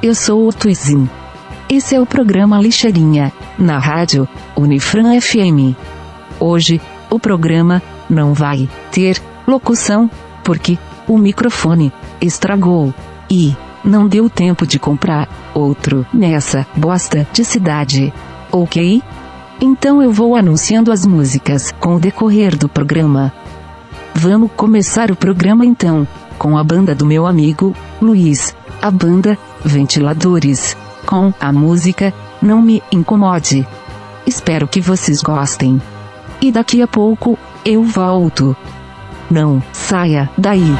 eu sou o Tuizin. Esse é o programa Lixeirinha, na rádio Unifran FM. Hoje, o programa não vai ter locução, porque o microfone estragou e não deu tempo de comprar outro nessa bosta de cidade. Ok? Então eu vou anunciando as músicas com o decorrer do programa. Vamos começar o programa então, com a banda do meu amigo Luiz, a banda Ventiladores, com a música Não Me Incomode. Espero que vocês gostem. E daqui a pouco, eu volto. Não saia daí.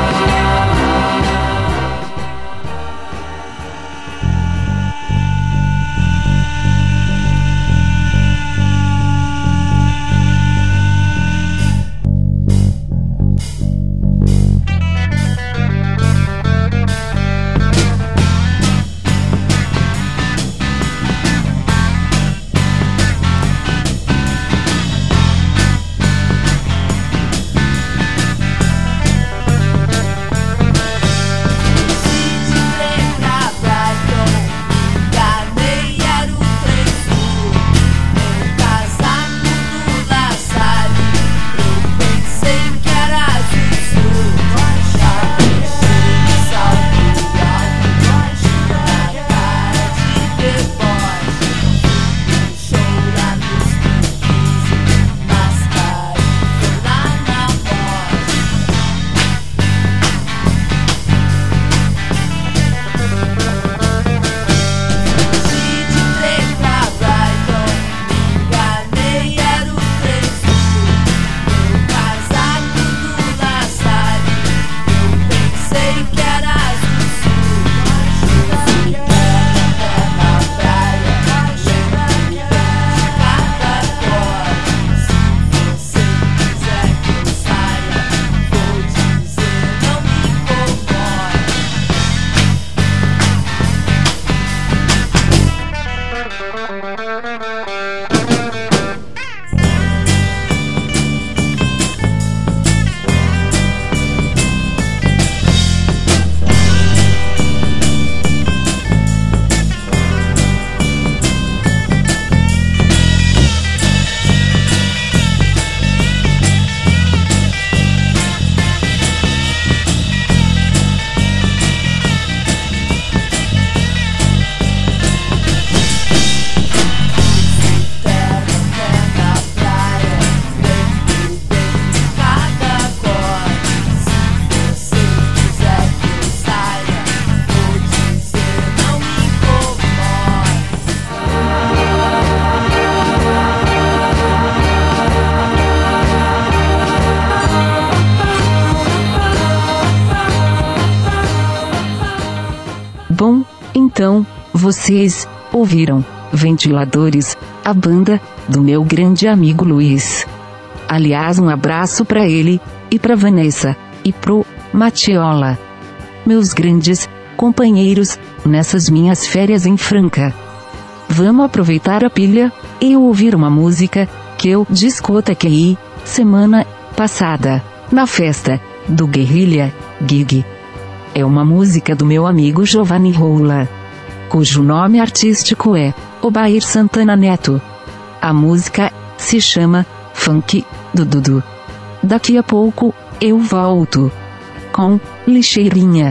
Bom, então, vocês ouviram Ventiladores, a banda do meu grande amigo Luiz. Aliás, um abraço pra ele, e pra Vanessa, e pro Matiola. Meus grandes companheiros, nessas minhas férias em Franca. Vamos aproveitar a pilha, e ouvir uma música que eu discotequei semana passada, na festa do Guerrilha Gig. É uma música do meu amigo Giovanni Roula, cujo nome artístico é Obair Santana Neto. A música se chama Funk do Dudu. Daqui a pouco, eu volto com Lixeirinha.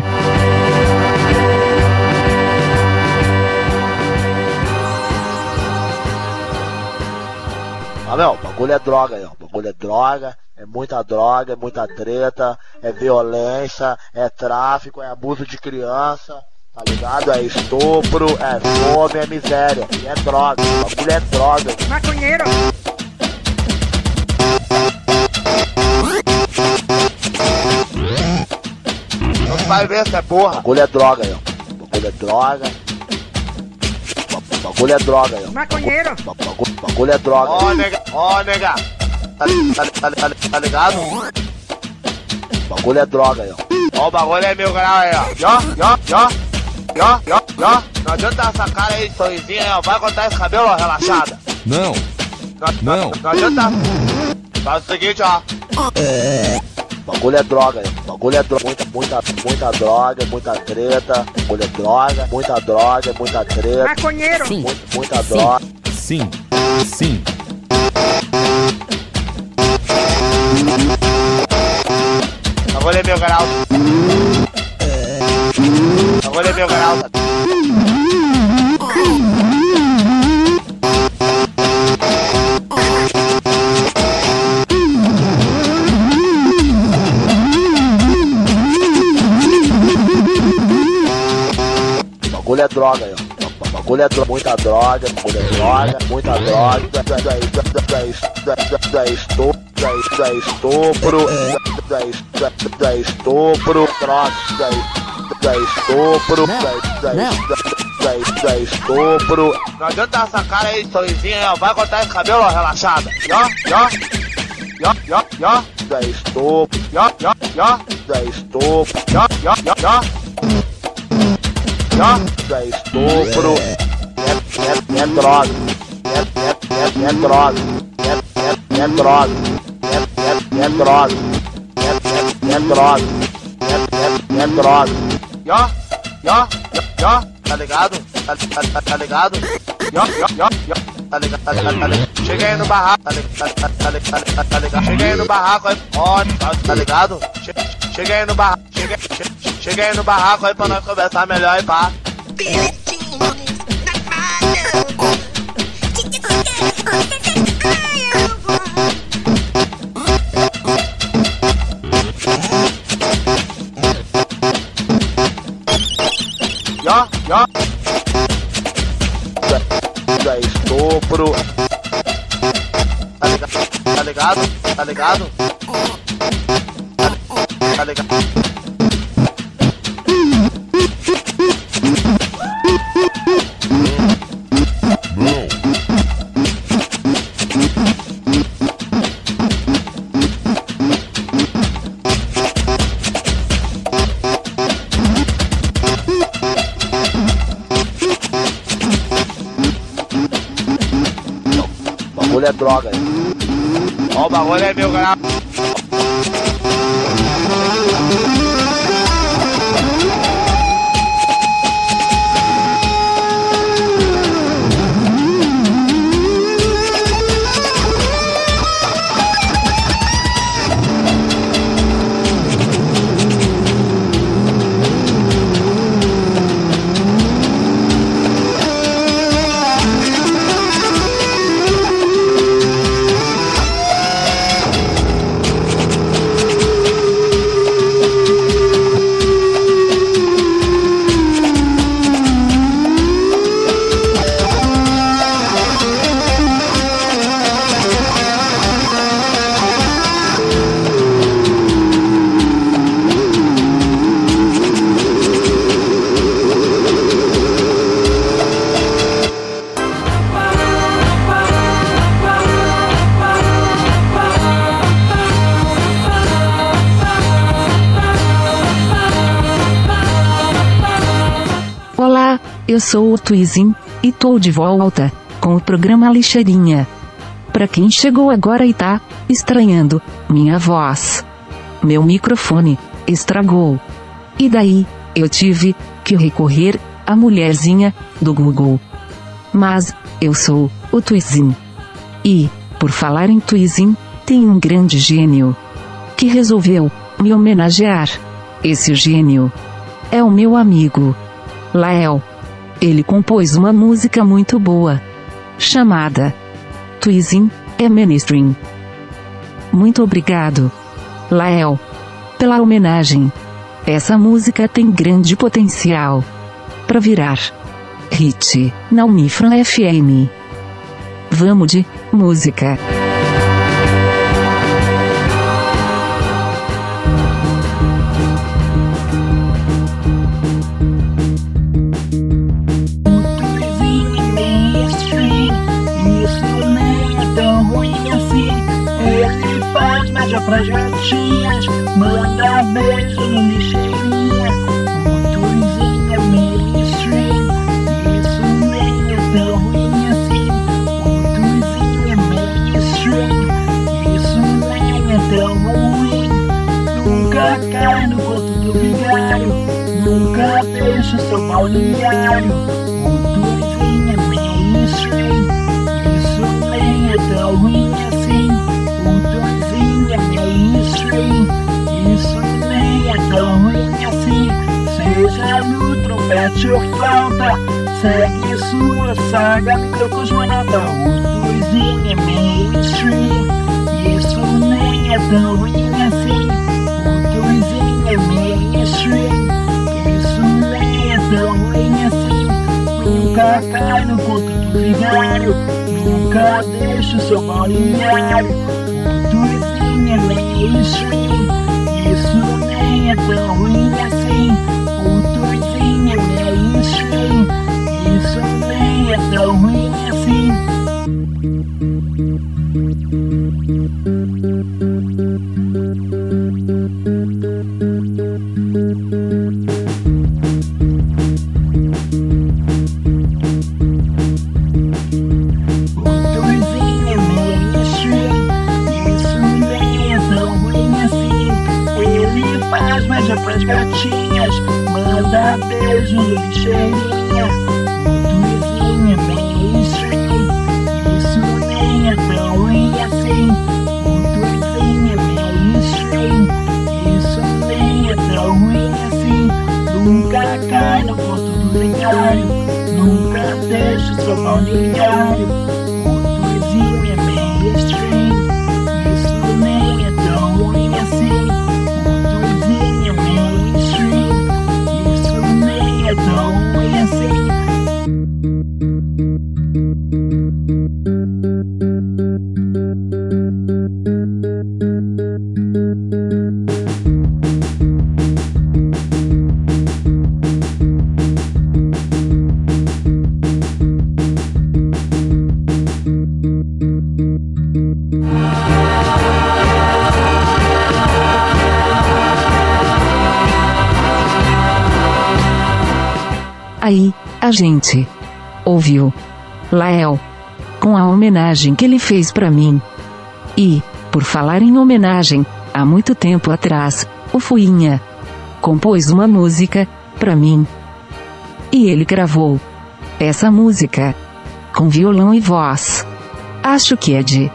Meu, o bagulho é droga aí, ó. O bagulho é droga, é muita droga, é muita treta, é violência, é tráfico, é abuso de criança, tá ligado? É estupro, é fome, é miséria, e é droga, o bagulho é droga. Maconheiro! Não vai ver se é porra. O bagulho é droga aí, ó. O bagulho é droga. Bagulho é droga, ó. Maconheiro! Bagulho é droga. Ó, nega. Tá ligado? Bagulho é droga, ó. Ó, o bagulho é 1000 graus aí, ó. Não adianta essa cara aí de sorrisinho aí, ó. Vai cortar esse cabelo, ó, relaxada. Não. Não adianta. Faz o seguinte, ó. bagulho é droga, bagulho é droga, muita droga, muita treta, bagulho é droga, muita treta, maconheiro, Sim. muita droga. Sim. Sim. Bagulho é meu canal. Bagulho é meu canal. Bagulho é droga, bagulho é droga, muita droga, bagulho é droga, muita droga, é estupro, droga, estupro. Não adianta essa cara aí, sorrisinho, ó, vai cortar esse cabelo, ó, relaxada. É estupro, é estupro, é estupro, é droga, é droga, é droga, é droga, é droga, é droga, tá ligado? Tá ligado? Tá ligado? Chega aí no barraco, tá ligado? Chega aí no barraco aí, pode, tá ligado? Chega aí no barraco, chega aí no barraco aí pra nós conversar melhor aí, pá. É estupro. Tá ligado? Tá ligado? Tá ligado? O bagulho é droga, ó, o bagulho é meu canal. Olá, eu sou o Twizin, e tô de volta, com o programa Lixeirinha. Pra quem chegou agora e tá estranhando minha voz, meu microfone estragou. E daí, eu tive que recorrer à mulherzinha do Google. Mas, eu sou o Twizin. E, por falar em Twizin, tem um grande gênio que resolveu me homenagear. Esse gênio é o meu amigo Lael. Ele compôs uma música muito boa, chamada Twizin é Mainstream. Muito obrigado, Lael, pela homenagem. Essa música tem grande potencial para virar hit na Unifran FM. Vamos de música. Pras gatinhas, manda beijo no lixeirinha. Muito é mainstream, isso nem é tão ruim assim. Muito é mainstream, isso nem é tão ruim. cai no conto do vigário, nunca deixa o seu balneário. Motorzinho é mainstream, isso nem é tão ruim assim. Motorzinho é mainstream, isso nem é tão ruim assim. Seja no trompete ou flauta, segue sua saga microcosmonauta. Motorzinho é mainstream, isso nem é tão ruim assim. Motorzinho é mainstream, isso nem é tão ruim assim. Nunca cai no conto do vigário, nunca deixa o seu balneário. Motorzinho é mainstream, isso nem é tão ruim assim. Motorzinho é mainstream, isso nem é tão ruim assim. Motorzinho é mainstream, isso nem é tão ruim assim. Ele faz magia pras gatinhas, manda beijo no lixeirinha. Motorzinho é mainstream, isso nem é tão ruim assim. Motorzinho é mainstream, isso nem é tão ruim assim. Nunca cai no conto do vigário, nunca deixa o seu balneário. Motorzinho é mainstream, isso nem é tão ruim assim. Motorzinho é mainstream, isso nem é tão ruim assim. Aí, a gente ouviu Lael com a homenagem que ele fez pra mim. E, por falar em homenagem, há muito tempo atrás, o Fuinha compôs uma música pra mim. E ele gravou essa música com violão e voz. Acho que é de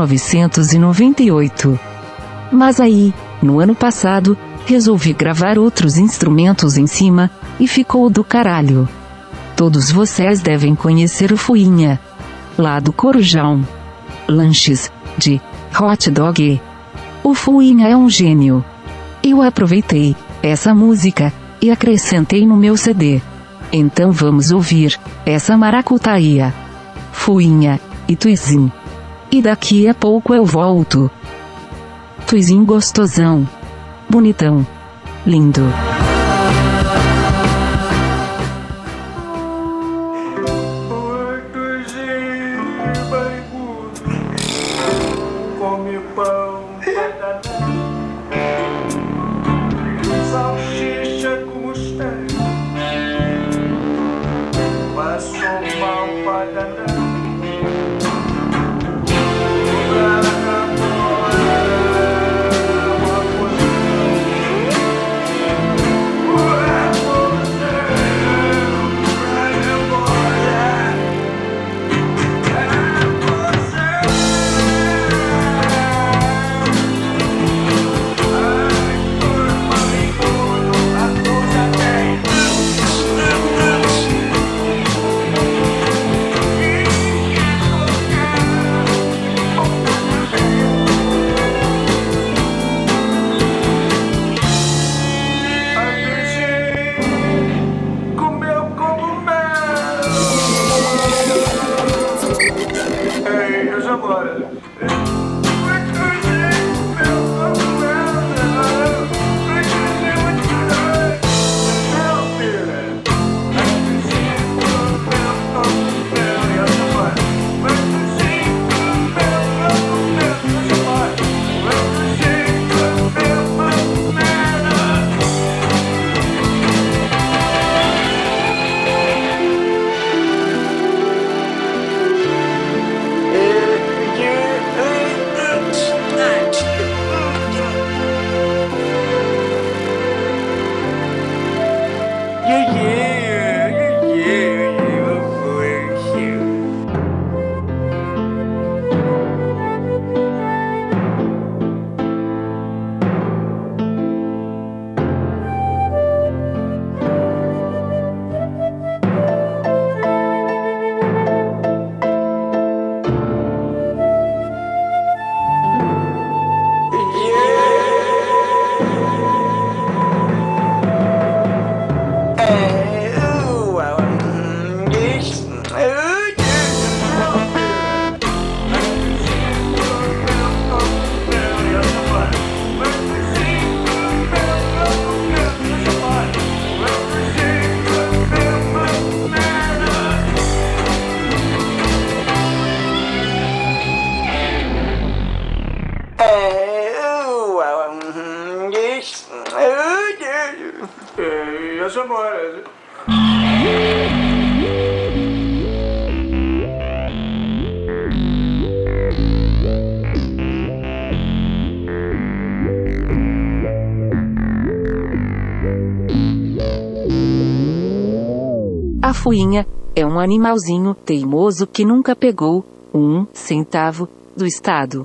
1998. Mas aí, no ano passado, resolvi gravar outros instrumentos em cima, e ficou do caralho. Todos vocês devem conhecer o Fuinha, lá do Corujão Lanches, de hot dog. O Fuinha é um gênio. Eu aproveitei essa música, e acrescentei no meu CD. Então vamos ouvir essa maracutaia. Fuinha e Tuizinho. E daqui a pouco eu volto. Tuizinho gostosão. Bonitão. Lindo. Come pão, banana, salsicha com mostarda, passou mal pra danar. meus amores. A fuinha é um animalzinho teimoso que nunca pegou 1 centavo do Estado.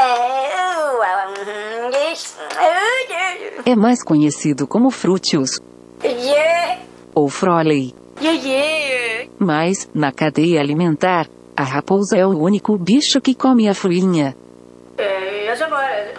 É mais conhecido como Frutius ou Froley. Mas, na cadeia alimentar, a raposa é o único bicho que come a fuinha. Meus amores.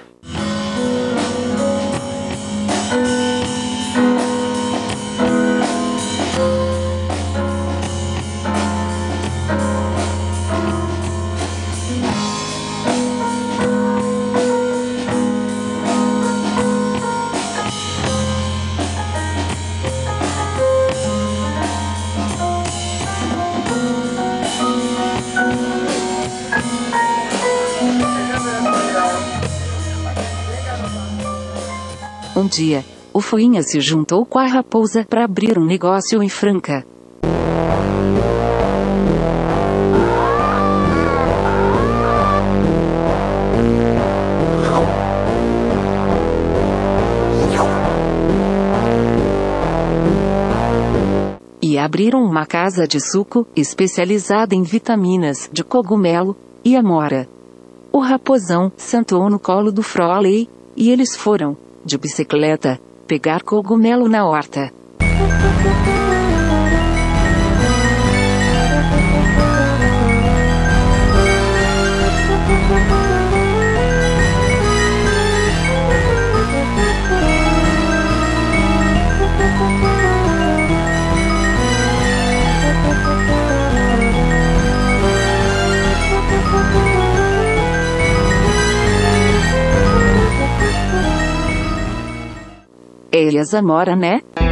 Um dia, o fuinha se juntou com a raposa para abrir um negócio em Franca. E abriram uma casa de suco especializada em vitaminas de cogumelo e amora. O raposão sentou no colo do Froley e eles foram, de bicicleta, pegar cogumelo na horta. Ele as amora, né?